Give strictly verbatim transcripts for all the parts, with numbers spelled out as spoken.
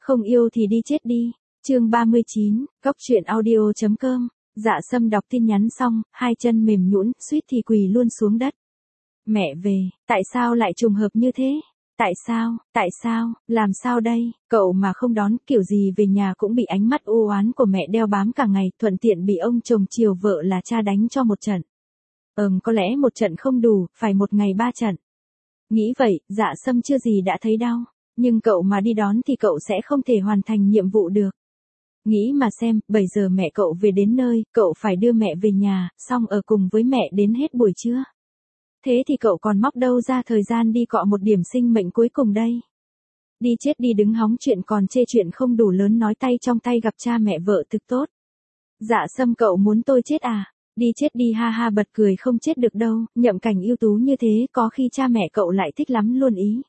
Không yêu thì đi chết đi. Chương ba mươi chín, Cốc truyện audio chấm com. Dạ Sâm đọc tin nhắn xong, hai chân mềm nhũn, suýt thì quỳ luôn xuống đất. Mẹ về, tại sao lại trùng hợp như thế? Tại sao, tại sao, làm sao đây? Cậu mà không đón, kiểu gì về nhà cũng bị ánh mắt u oán của mẹ đeo bám cả ngày, thuận tiện bị ông chồng chiều vợ là cha đánh cho một trận. Ừm, có lẽ một trận không đủ, phải một ngày ba trận. Nghĩ vậy, Dạ Sâm chưa gì đã thấy đau, nhưng cậu mà đi đón thì cậu sẽ không thể hoàn thành nhiệm vụ được. Nghĩ mà xem, bảy giờ mẹ cậu về đến nơi, cậu phải đưa mẹ về nhà, xong ở cùng với mẹ đến hết buổi trưa. Thế thì cậu còn móc đâu ra thời gian đi cọ một điểm sinh mệnh cuối cùng đây? Đi chết đi, đứng hóng chuyện còn chê chuyện không đủ lớn, nói tay trong tay gặp cha mẹ vợ thực tốt. Dạ Sâm, cậu muốn tôi chết à? Đi chết đi, ha ha, bật cười, không chết được đâu, Nhậm Cảnh ưu tú như thế có khi cha mẹ cậu lại thích lắm luôn ý.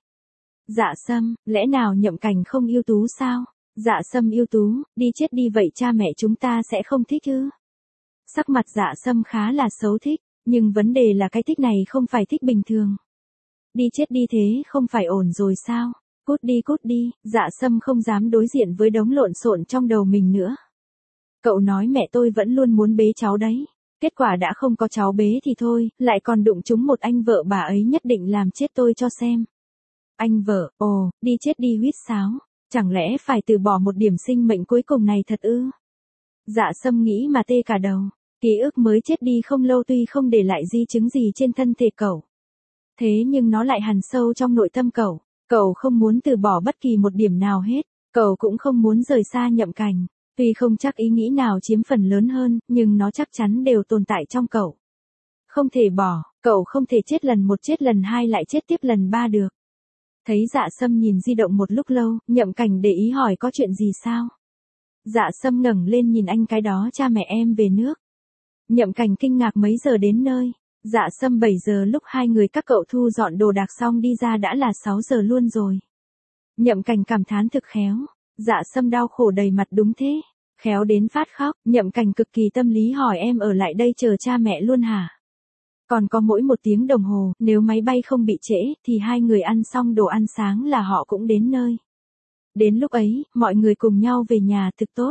Dạ Sâm, lẽ nào Nhậm Cảnh không ưu tú sao? Dạ Sâm ưu tú, đi chết đi, vậy cha mẹ chúng ta sẽ không thích ư? Sắc mặt Dạ Sâm khá là xấu thích, nhưng vấn đề là cái thích này không phải thích bình thường. Đi chết đi thế không phải ổn rồi sao? Cút đi, cút đi. Dạ Sâm không dám đối diện với đống lộn xộn trong đầu mình nữa. Cậu nói mẹ tôi vẫn luôn muốn bế cháu đấy. Kết quả đã không có cháu bế thì thôi, lại còn đụng trúng một anh vợ, bà ấy nhất định làm chết tôi cho xem. Anh vợ, ồ, đi chết đi huýt sáo. Chẳng lẽ phải từ bỏ một điểm sinh mệnh cuối cùng này thật ư? Dạ Sâm nghĩ mà tê cả đầu. Ký ức mới chết đi không lâu tuy không để lại di chứng gì trên thân thể cậu. Thế nhưng nó lại hằn sâu trong nội tâm cậu. Cậu không muốn từ bỏ bất kỳ một điểm nào hết. Cậu cũng không muốn rời xa Nhậm Cảnh. Tuy không chắc ý nghĩ nào chiếm phần lớn hơn, nhưng nó chắc chắn đều tồn tại trong cậu. Không thể bỏ, cậu không thể chết lần một, chết lần hai lại chết tiếp lần ba được. Thấy Dạ Sâm nhìn di động một lúc lâu, Nhậm Cảnh để ý hỏi có chuyện gì sao? Dạ Sâm ngẩng lên nhìn anh, cái đó cha mẹ em về nước. Nhậm Cảnh kinh ngạc, mấy giờ đến nơi? Dạ Sâm, bảy giờ, lúc hai người các cậu thu dọn đồ đạc xong đi ra đã là sáu giờ luôn rồi. Nhậm Cảnh cảm thán thực khéo. Dạ Sâm đau khổ đầy mặt, đúng thế. Khéo đến phát khóc. Nhậm Cảnh cực kỳ tâm lý hỏi, em ở lại đây chờ cha mẹ luôn hả? Còn có mỗi một tiếng đồng hồ, nếu máy bay không bị trễ, thì hai người ăn xong đồ ăn sáng là họ cũng đến nơi. Đến lúc ấy, mọi người cùng nhau về nhà thực tốt.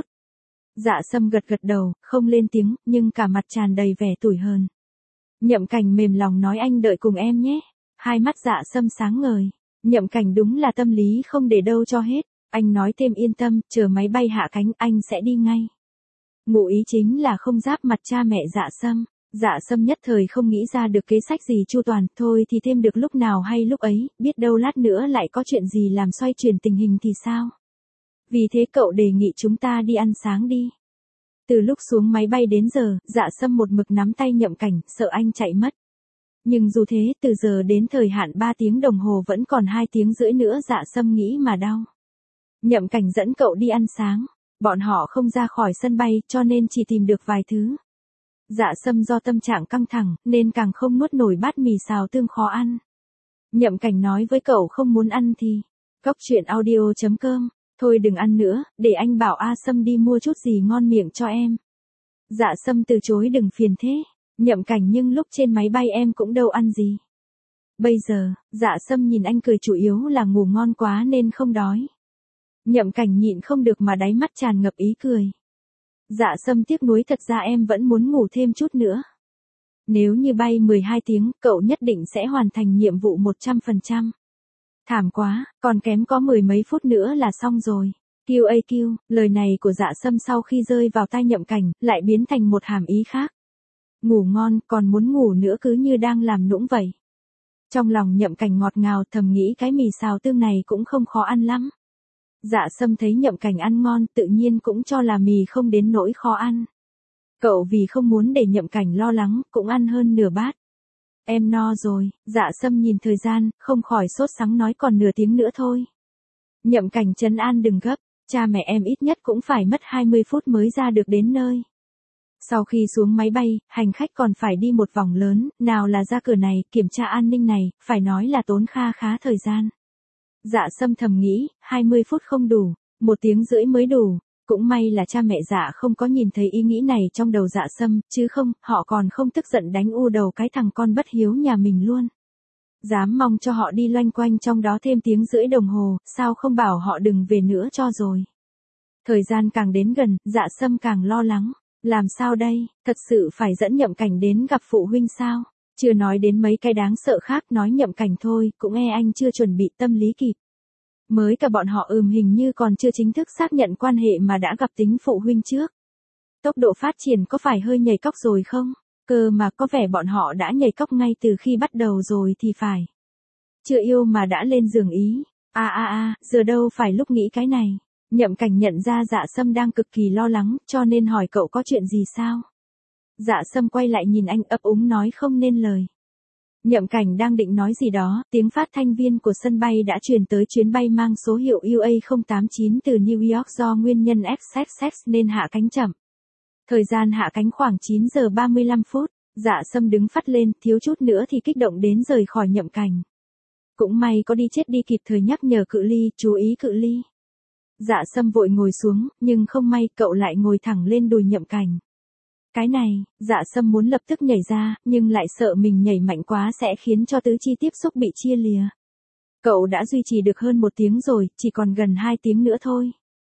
Dạ Sâm gật gật đầu, không lên tiếng, nhưng cả mặt tràn đầy vẻ tủi hờn. Nhậm Cảnh mềm lòng nói, anh đợi cùng em nhé. Hai mắt Dạ Sâm sáng ngời. Nhậm Cảnh đúng là tâm lý không để đâu cho hết. Anh nói thêm, yên tâm, chờ máy bay hạ cánh, anh sẽ đi ngay. Ngụ ý chính là không giáp mặt cha mẹ Dạ Sâm. Dạ Sâm nhất thời không nghĩ ra được kế sách gì chu toàn, thôi thì thêm được lúc nào hay lúc ấy, biết đâu lát nữa lại có chuyện gì làm xoay chuyển tình hình thì sao? Vì thế cậu đề nghị chúng ta đi ăn sáng đi. Từ lúc xuống máy bay đến giờ, Dạ Sâm một mực nắm tay Nhậm Cảnh, sợ anh chạy mất. Nhưng dù thế, từ giờ đến thời hạn ba tiếng đồng hồ vẫn còn hai tiếng rưỡi nữa, Dạ Sâm nghĩ mà đau. Nhậm Cảnh dẫn cậu đi ăn sáng. Bọn họ không ra khỏi sân bay, cho nên chỉ tìm được vài thứ. Dạ Sâm do tâm trạng căng thẳng, nên càng không nuốt nổi bát mì xào tương khó ăn. Nhậm Cảnh nói với cậu, không muốn ăn thì Cốc truyện audio chấm com. Thôi đừng ăn nữa, để anh bảo A Sâm đi mua chút gì ngon miệng cho em. Dạ Sâm từ chối, đừng phiền thế. Nhậm Cảnh, nhưng lúc trên máy bay em cũng đâu ăn gì. Bây giờ, Dạ Sâm nhìn anh cười, chủ yếu là ngủ ngon quá nên không đói. Nhậm Cảnh nhịn không được mà đáy mắt tràn ngập ý cười. Dạ Sâm tiếc nuối, thật ra em vẫn muốn ngủ thêm chút nữa. Nếu như bay mười hai tiếng, cậu nhất định sẽ hoàn thành nhiệm vụ một trăm phần trăm. Thảm quá, còn kém có mười mấy phút nữa là xong rồi. Q A Q, lời này của Dạ Sâm sau khi rơi vào tai Nhậm Cảnh, lại biến thành một hàm ý khác. Ngủ ngon, còn muốn ngủ nữa, cứ như đang làm nũng vậy. Trong lòng Nhậm Cảnh ngọt ngào, thầm nghĩ cái mì xào tương này cũng không khó ăn lắm. Dạ Sâm thấy Nhậm Cảnh ăn ngon, tự nhiên cũng cho là mì không đến nỗi khó ăn. Cậu vì không muốn để Nhậm Cảnh lo lắng, cũng ăn hơn nửa bát. Em no rồi. Dạ Sâm nhìn thời gian, không khỏi sốt sắng nói, còn nửa tiếng nữa thôi. Nhậm Cảnh trấn an, đừng gấp, cha mẹ em ít nhất cũng phải mất hai mươi phút mới ra được đến nơi. Sau khi xuống máy bay, hành khách còn phải đi một vòng lớn, nào là ra cửa này, kiểm tra an ninh này, phải nói là tốn kha khá thời gian. Dạ Sâm thầm nghĩ, hai mươi phút không đủ, một tiếng rưỡi mới đủ. Cũng may là cha mẹ Dạ không có nhìn thấy ý nghĩ này trong đầu Dạ Sâm, chứ không, họ còn không tức giận đánh u đầu cái thằng con bất hiếu nhà mình luôn. Dám mong cho họ đi loanh quanh trong đó thêm tiếng rưỡi đồng hồ, sao không bảo họ đừng về nữa cho rồi. Thời gian càng đến gần, Dạ Sâm càng lo lắng. Làm sao đây, thật sự phải dẫn Nhậm Cảnh đến gặp phụ huynh sao? Chưa nói đến mấy cái đáng sợ khác, nói Nhậm Cảnh thôi, cũng e anh chưa chuẩn bị tâm lý kịp. Mới cả bọn họ ừm hình như còn chưa chính thức xác nhận quan hệ mà đã gặp tính phụ huynh trước. Tốc độ phát triển có phải hơi nhảy cóc rồi không? Cơ mà có vẻ bọn họ đã nhảy cóc ngay từ khi bắt đầu rồi thì phải. Chưa yêu mà đã lên giường ý. À à à, giờ đâu phải lúc nghĩ cái này. Nhậm Cảnh nhận ra Dạ Sâm đang cực kỳ lo lắng, cho nên hỏi cậu có chuyện gì sao? Dạ Sâm quay lại nhìn anh ấp úng nói không nên lời. Nhậm Cảnh đang định nói gì đó, tiếng phát thanh viên của sân bay đã truyền tới chuyến bay mang số hiệu U A không tám chín từ New York do nguyên nhân ích ích ích nên hạ cánh chậm. Thời gian hạ cánh khoảng chín giờ ba mươi lăm phút, Dạ Sâm đứng phắt lên, thiếu chút nữa thì kích động đến rời khỏi Nhậm Cảnh. Cũng may có đi chết đi kịp thời nhắc nhở cự ly, chú ý cự ly. Dạ Sâm vội ngồi xuống, nhưng không may cậu lại ngồi thẳng lên đùi Nhậm Cảnh. Cái này, Dạ Sâm muốn lập tức nhảy ra, nhưng lại sợ mình nhảy mạnh quá sẽ khiến cho tứ chi tiếp xúc bị chia lìa. Cậu đã duy trì được hơn một tiếng rồi, chỉ còn gần hai tiếng nữa thôi.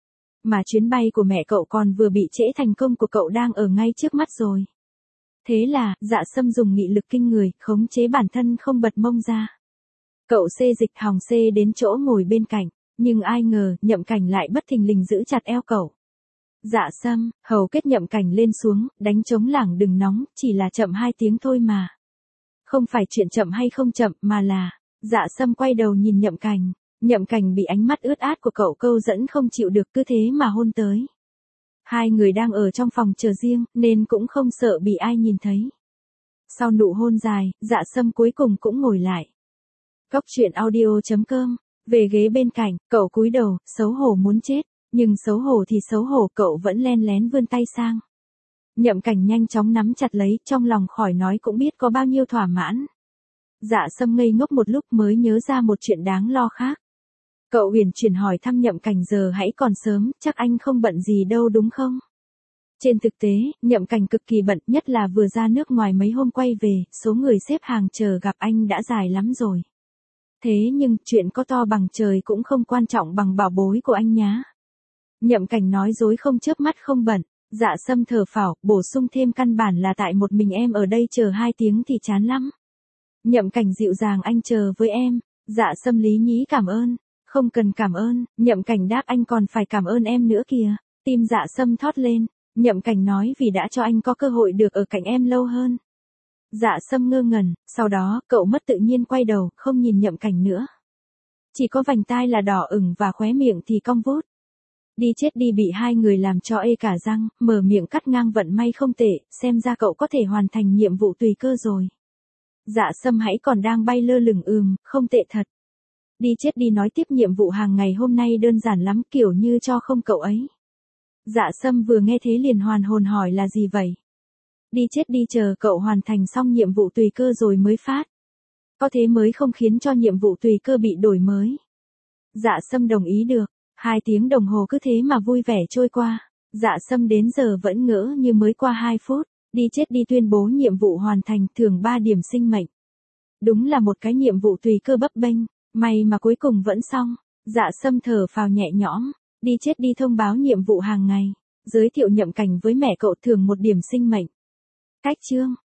Mà chuyến bay của mẹ cậu còn vừa bị trễ, thành công của cậu đang ở ngay trước mắt rồi. Thế là, Dạ Sâm dùng nghị lực kinh người, khống chế bản thân không bật mông ra. Cậu xê dịch hòng xê đến chỗ ngồi bên cạnh, nhưng ai ngờ, Nhậm Cảnh lại bất thình lình giữ chặt eo cậu. Dạ Sâm, hầu kết Nhậm Cảnh lên xuống, đánh trống lảng đừng nóng, chỉ là chậm hai tiếng thôi mà. Không phải chuyện chậm hay không chậm, mà là, Dạ Sâm quay đầu nhìn Nhậm Cảnh, Nhậm Cảnh bị ánh mắt ướt át của cậu câu dẫn không chịu được, cứ thế mà hôn tới. Hai người đang ở trong phòng chờ riêng, nên cũng không sợ bị ai nhìn thấy. Sau nụ hôn dài, Dạ Sâm cuối cùng cũng ngồi lại. Cóc truyện audio chấm com, về ghế bên cạnh, cậu cúi đầu, xấu hổ muốn chết. Nhưng xấu hổ thì xấu hổ, cậu vẫn len lén vươn tay sang. Nhậm Cảnh nhanh chóng nắm chặt lấy, trong lòng khỏi nói cũng biết có bao nhiêu thỏa mãn. Dạ Sâm ngây ngốc một lúc mới nhớ ra một chuyện đáng lo khác. Cậu huyền chuyển hỏi thăm Nhậm Cảnh giờ hãy còn sớm, chắc anh không bận gì đâu đúng không? Trên thực tế, Nhậm Cảnh cực kỳ bận, nhất là vừa ra nước ngoài mấy hôm quay về, số người xếp hàng chờ gặp anh đã dài lắm rồi. Thế nhưng, chuyện có to bằng trời cũng không quan trọng bằng bảo bối của anh nhá. Nhậm Cảnh nói dối không chớp mắt không bận. Dạ Sâm thở phào, bổ sung thêm căn bản là tại một mình em ở đây chờ hai tiếng thì chán lắm. Nhậm Cảnh dịu dàng anh chờ với em. Dạ Sâm lý nhí cảm ơn. Không cần cảm ơn, Nhậm Cảnh đáp anh còn phải cảm ơn em nữa kìa. Tim Dạ Sâm thót lên. Nhậm Cảnh nói vì đã cho anh có cơ hội được ở cạnh em lâu hơn. Dạ Sâm ngơ ngẩn, sau đó cậu mất tự nhiên quay đầu, không nhìn Nhậm Cảnh nữa. Chỉ có vành tai là đỏ ửng và khóe miệng thì cong vút. Đi chết đi bị hai người làm cho ê cả răng, mở miệng cắt ngang vận may không tệ, xem ra cậu có thể hoàn thành nhiệm vụ tùy cơ rồi. Dạ Sâm hãy còn đang bay lơ lửng ừm, không tệ thật. Đi chết đi nói tiếp nhiệm vụ hàng ngày hôm nay đơn giản lắm kiểu như cho không cậu ấy. Dạ Sâm vừa nghe thế liền hoàn hồn hỏi là gì vậy? Đi chết đi chờ cậu hoàn thành xong nhiệm vụ tùy cơ rồi mới phát. Có thế mới không khiến cho nhiệm vụ tùy cơ bị đổi mới. Dạ Sâm đồng ý được. Hai tiếng đồng hồ cứ thế mà vui vẻ trôi qua. Dạ Sâm đến giờ vẫn ngỡ như mới qua hai phút. Đi chết đi tuyên bố nhiệm vụ hoàn thành, thưởng ba điểm sinh mệnh. Đúng là một cái nhiệm vụ tùy cơ bấp bênh. May mà cuối cùng vẫn xong. Dạ Sâm thở phào nhẹ nhõm. Đi chết đi thông báo nhiệm vụ hàng ngày. Giới thiệu Nhậm Cảnh với mẹ cậu, thưởng một điểm sinh mệnh. Cách chương.